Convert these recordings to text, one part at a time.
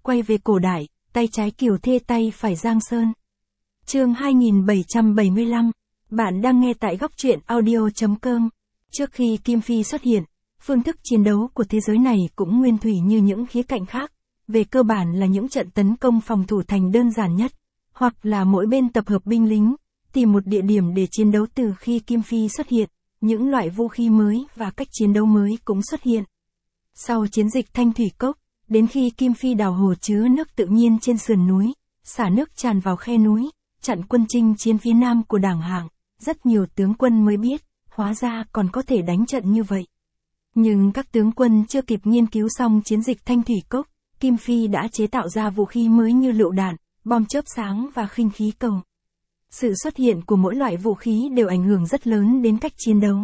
quay về cổ đại, tay trái Kiều Thê tay phải Giang Sơn. Chương 2775. Bạn đang nghe tại góc truyện audio.com. Trước khi Kim Phi xuất hiện, phương thức chiến đấu của thế giới này cũng nguyên thủy như những khía cạnh khác. Về cơ bản là những trận tấn công phòng thủ thành đơn giản nhất, hoặc là mỗi bên tập hợp binh lính, tìm một địa điểm để chiến đấu. Từ khi Kim Phi xuất hiện, những loại vũ khí mới và cách chiến đấu mới cũng xuất hiện. Sau chiến dịch Thanh Thủy Cốc, đến khi Kim Phi đào hồ chứa nước tự nhiên trên sườn núi, xả nước tràn vào khe núi, chặn quân chinh chiến phía nam của Đảng Hạng, rất nhiều tướng quân mới biết, hóa ra còn có thể đánh trận như vậy. Nhưng các tướng quân chưa kịp nghiên cứu xong chiến dịch Thanh Thủy Cốc, Kim Phi đã chế tạo ra vũ khí mới như lựu đạn, bom chớp sáng và khinh khí cầu. Sự xuất hiện của mỗi loại vũ khí đều ảnh hưởng rất lớn đến cách chiến đấu.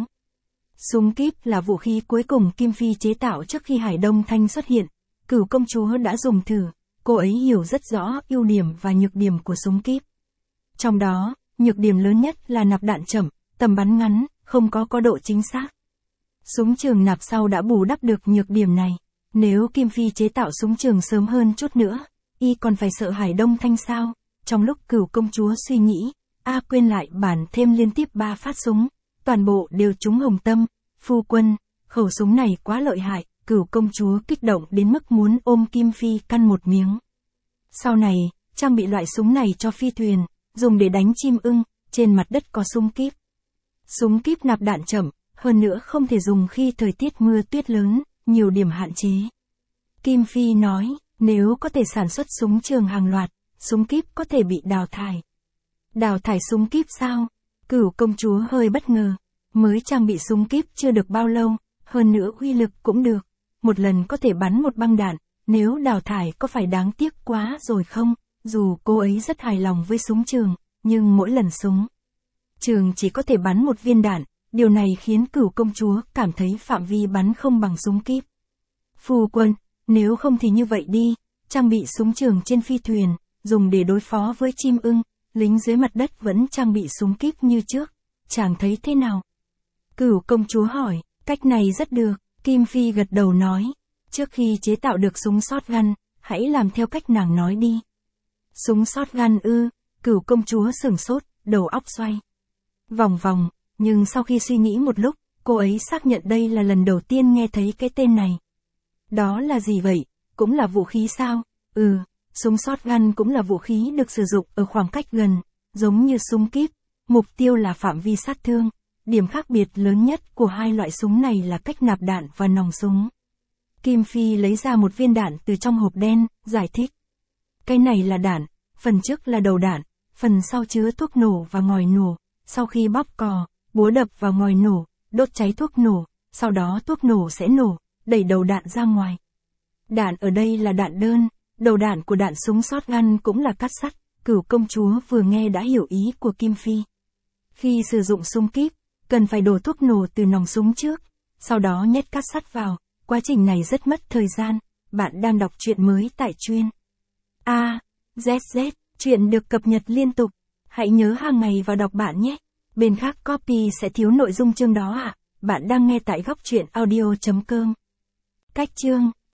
Súng kíp là vũ khí cuối cùng Kim Phi chế tạo trước khi Hải Đông Thanh xuất hiện. Cửu công chúa đã dùng thử, cô ấy hiểu rất rõ ưu điểm và nhược điểm của súng kíp. Trong đó, nhược điểm lớn nhất là nạp đạn chậm, tầm bắn ngắn, không có độ chính xác. Súng trường nạp sau đã bù đắp được nhược điểm này. Nếu Kim Phi chế tạo súng trường sớm hơn chút nữa, y còn phải sợ Hải Đông Thanh sao? Trong lúc Cửu công chúa suy nghĩ, quên lại bản thêm liên tiếp 3 phát súng, toàn bộ đều trúng hồng tâm. Phu quân, khẩu súng này quá lợi hại. Cửu công chúa kích động đến mức muốn ôm Kim Phi căn một miếng. Sau này, trang bị loại súng này cho phi thuyền, dùng để đánh chim ưng, trên mặt đất có súng kíp. Súng kíp nạp đạn chậm, hơn nữa không thể dùng khi thời tiết mưa tuyết lớn, nhiều điểm hạn chế. Kim Phi nói, nếu có thể sản xuất súng trường hàng loạt, súng kíp có thể bị đào thải. Đào thải súng kíp sao? Cửu công chúa hơi bất ngờ, mới trang bị súng kíp chưa được bao lâu, hơn nữa uy lực cũng được. Một lần có thể bắn một băng đạn, nếu đào thải có phải đáng tiếc quá rồi không? Dù cô ấy rất hài lòng với súng trường, nhưng mỗi lần súng trường chỉ có thể bắn một viên đạn, điều này khiến Cửu công chúa cảm thấy phạm vi bắn không bằng súng kíp. Phu quân, nếu không thì như vậy đi, trang bị súng trường trên phi thuyền, dùng để đối phó với chim ưng, lính dưới mặt đất vẫn trang bị súng kíp như trước, chàng thấy thế nào? Cửu công chúa hỏi, cách này rất được. Kim Phi gật đầu nói, trước khi chế tạo được súng shotgun, hãy làm theo cách nàng nói đi. Súng shotgun ư? Cửu công chúa sửng sốt, đầu óc xoay vòng vòng, nhưng sau khi suy nghĩ một lúc, cô ấy xác nhận đây là lần đầu tiên nghe thấy cái tên này. Đó là gì vậy? Cũng là vũ khí sao? Súng shotgun cũng là vũ khí được sử dụng ở khoảng cách gần, giống như súng kíp, mục tiêu là phạm vi sát thương. Điểm khác biệt lớn nhất của hai loại súng này là cách nạp đạn và nòng súng. Kim Phi lấy ra một viên đạn từ trong hộp đen, giải thích. Cái này là đạn, phần trước là đầu đạn, phần sau chứa thuốc nổ và ngòi nổ. Sau khi bóp cò, búa đập vào ngòi nổ, đốt cháy thuốc nổ, sau đó thuốc nổ sẽ nổ, đẩy đầu đạn ra ngoài. Đạn ở đây là đạn đơn, đầu đạn của đạn súng shotgun cũng là cát sắt. Cửu công chúa vừa nghe đã hiểu ý của Kim Phi. Khi sử dụng súng kíp, cần phải đổ thuốc nổ từ nòng súng trước, sau đó nhét cát sắt vào, quá trình này rất mất thời gian. Bạn đang đọc truyện mới tại truyện AZZ, truyện được cập nhật liên tục. Hãy nhớ hàng ngày vào đọc bạn nhé. Bên khác copy sẽ thiếu nội dung chương đó ạ. Bạn đang nghe tại góc truyện audio.com. Cách chương